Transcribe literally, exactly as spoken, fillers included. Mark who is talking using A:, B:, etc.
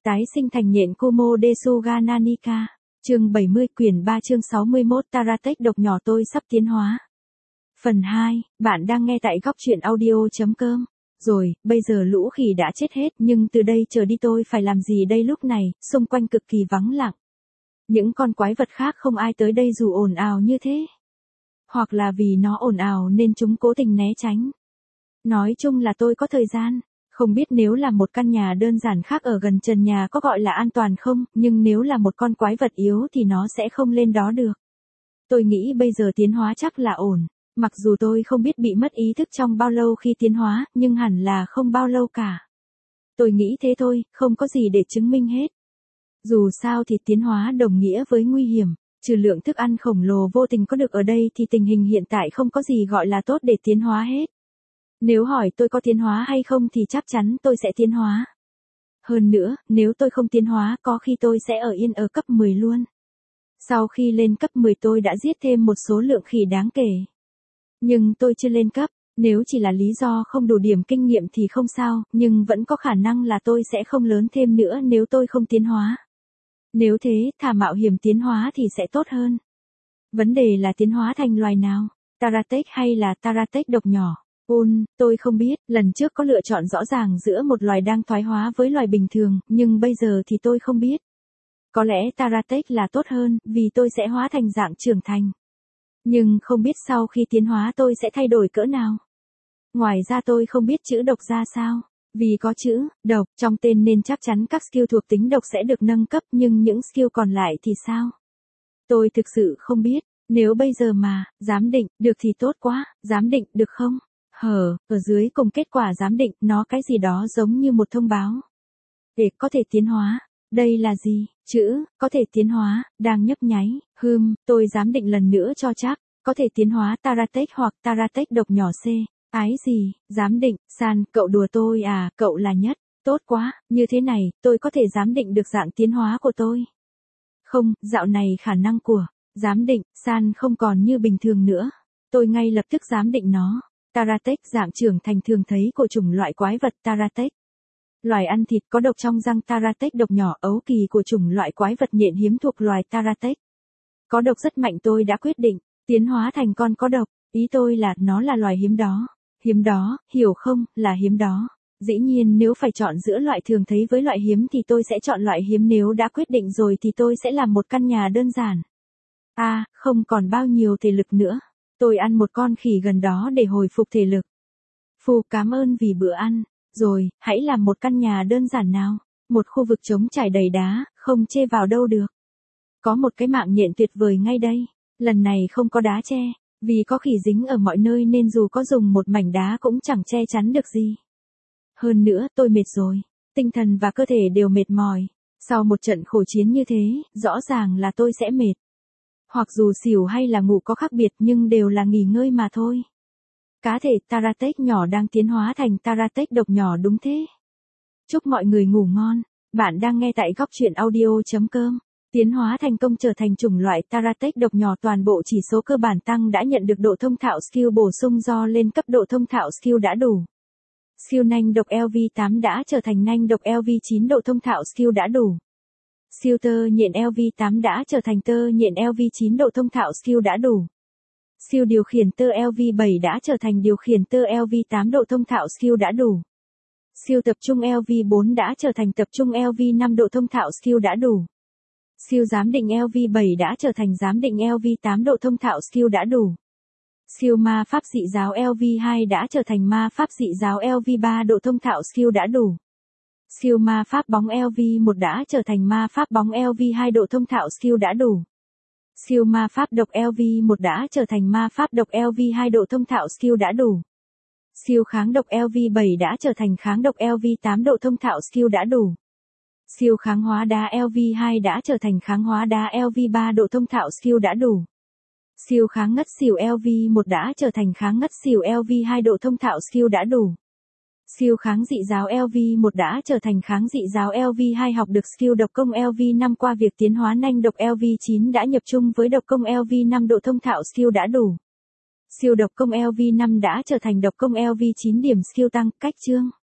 A: Tái sinh thành nhện Kumo Desuga Nanika. Chương bảy mươi quyển ba chương sáu mươi mốt Taratech độc nhỏ tôi sắp tiến hóa. Phần hai, bạn đang nghe tại góc truyện audio.com. Rồi, bây giờ lũ khỉ đã chết hết nhưng từ đây trở đi tôi phải làm gì đây lúc này, xung quanh cực kỳ vắng lặng. Những con quái vật khác không ai tới đây dù ồn ào như thế. Hoặc là vì nó ồn ào nên chúng cố tình né tránh. Nói chung là tôi có thời gian. Không biết nếu là một căn nhà đơn giản khác ở gần trần nhà có gọi là an toàn không, nhưng nếu là một con quái vật yếu thì nó sẽ không lên đó được. Tôi nghĩ bây giờ tiến hóa chắc là ổn. Mặc dù tôi không biết bị mất ý thức trong bao lâu khi tiến hóa, nhưng hẳn là không bao lâu cả. Tôi nghĩ thế thôi, không có gì để chứng minh hết. Dù sao thì tiến hóa đồng nghĩa với nguy hiểm, trừ lượng thức ăn khổng lồ vô tình có được ở đây thì tình hình hiện tại không có gì gọi là tốt để tiến hóa hết. Nếu hỏi tôi có tiến hóa hay không thì chắc chắn tôi sẽ tiến hóa. Hơn nữa, nếu tôi không tiến hóa có khi tôi sẽ ở yên ở cấp mười luôn. Sau khi lên cấp mười tôi đã giết thêm một số lượng khỉ đáng kể. Nhưng tôi chưa lên cấp, nếu chỉ là lý do không đủ điểm kinh nghiệm thì không sao, nhưng vẫn có khả năng là tôi sẽ không lớn thêm nữa nếu tôi không tiến hóa. Nếu thế, thà mạo hiểm tiến hóa thì sẽ tốt hơn. Vấn đề là tiến hóa thành loài nào? Taratech hay là Taratech độc nhỏ? Ôn, tôi không biết, lần trước có lựa chọn rõ ràng giữa một loài đang thoái hóa với loài bình thường, nhưng bây giờ thì tôi không biết. Có lẽ Taratech là tốt hơn, vì tôi sẽ hóa thành dạng trưởng thành. Nhưng không biết sau khi tiến hóa tôi sẽ thay đổi cỡ nào. Ngoài ra tôi không biết chữ độc ra sao. Vì có chữ độc trong tên nên chắc chắn các skill thuộc tính độc sẽ được nâng cấp, nhưng những skill còn lại thì sao? Tôi thực sự không biết. Nếu bây giờ mà, giám định, được thì tốt quá, giám định, được không? Hờ, ở dưới cùng kết quả giám định, nó cái gì đó giống như một thông báo. Để có thể tiến hóa. Đây là gì? Chữ, có thể tiến hóa, đang nhấp nháy. Hừm, tôi giám định lần nữa cho chắc. Có thể tiến hóa Taratech hoặc Taratech độc nhỏ C. Ái gì? Giám định, San, cậu đùa tôi à, cậu là nhất. Tốt quá, như thế này, tôi có thể giám định được dạng tiến hóa của tôi. Không, dạo này khả năng của giám định, San không còn như bình thường nữa. Tôi ngay lập tức giám định nó. Taratech dạng trưởng thành thường thấy của chủng loại quái vật Taratech. Loài ăn thịt có độc trong răng Taratech độc nhỏ ấu kỳ của chủng loại quái vật nhện hiếm thuộc loài Taratech. Có độc rất mạnh tôi đã quyết định, tiến hóa thành con có độc, ý tôi là nó là loài hiếm đó. Hiếm đó, hiểu không, là hiếm đó. Dĩ nhiên nếu phải chọn giữa loại thường thấy với loại hiếm thì tôi sẽ chọn loại hiếm, nếu đã quyết định rồi thì tôi sẽ làm một căn nhà đơn giản. À, không còn bao nhiêu thể lực nữa. Tôi ăn một con khỉ gần đó để hồi phục thể lực. Phù cảm ơn vì bữa ăn. Rồi, hãy làm một căn nhà đơn giản nào. Một khu vực trống trải đầy đá, không chê vào đâu được. Có một cái mạng nhện tuyệt vời ngay đây. Lần này không có đá che. Vì có khỉ dính ở mọi nơi nên dù có dùng một mảnh đá cũng chẳng che chắn được gì. Hơn nữa tôi mệt rồi. Tinh thần và cơ thể đều mệt mỏi. Sau một trận khổ chiến như thế, rõ ràng là tôi sẽ mệt. Hoặc dù xỉu hay là ngủ có khác biệt nhưng đều là nghỉ ngơi mà thôi. Cá thể Taratech nhỏ đang tiến hóa thành Taratech độc nhỏ đúng thế. Chúc mọi người ngủ ngon. Bạn đang nghe tại góc truyện audio.com. Tiến hóa thành công trở thành chủng loại Taratech độc nhỏ, toàn bộ chỉ số cơ bản tăng, đã nhận được độ thông thạo skill bổ sung do lên cấp, độ thông thạo skill đã đủ. Skill nanh độc L V tám đã trở thành nanh độc L V chín, độ thông thạo skill đã đủ. Skill tơ nhện L V tám đã trở thành tơ nhện L V chín, độ thông thạo skill đã đủ. Skill điều khiển tơ L V bảy đã trở thành điều khiển tơ L V tám, độ thông thạo skill đã đủ. Skill tập trung L V bốn đã trở thành tập trung L V năm, độ thông thạo skill đã đủ. Skill giám định L V bảy đã trở thành giám định L V tám, độ thông thạo skill đã đủ. Skill ma pháp dị giáo L V hai đã trở thành ma pháp dị giáo L V ba, độ thông thạo skill đã đủ. Skill ma pháp bóng L V một đã trở thành ma pháp bóng L V hai, độ thông thạo skill đã đủ. Skill ma pháp độc L V một đã trở thành ma pháp độc L V hai, độ thông thạo skill đã đủ. Skill kháng độc L V bảy đã trở thành kháng độc L V tám, độ thông thạo skill đã đủ. Skill kháng hóa đá L V hai đã trở thành kháng hóa đá L V ba, độ thông thạo skill đã đủ. Skill kháng ngất xỉu L V một đã trở thành kháng ngất xỉu L V hai, độ thông thạo skill đã đủ. Skill kháng dị giáo L V một đã trở thành kháng dị giáo L V hai, học được skill độc công L V năm qua việc tiến hóa nanh độc L V chín đã nhập chung với độc công L V năm, độ thông thạo skill đã đủ. Skill độc công L V năm đã trở thành độc công L V chín, điểm skill tăng, cách chương.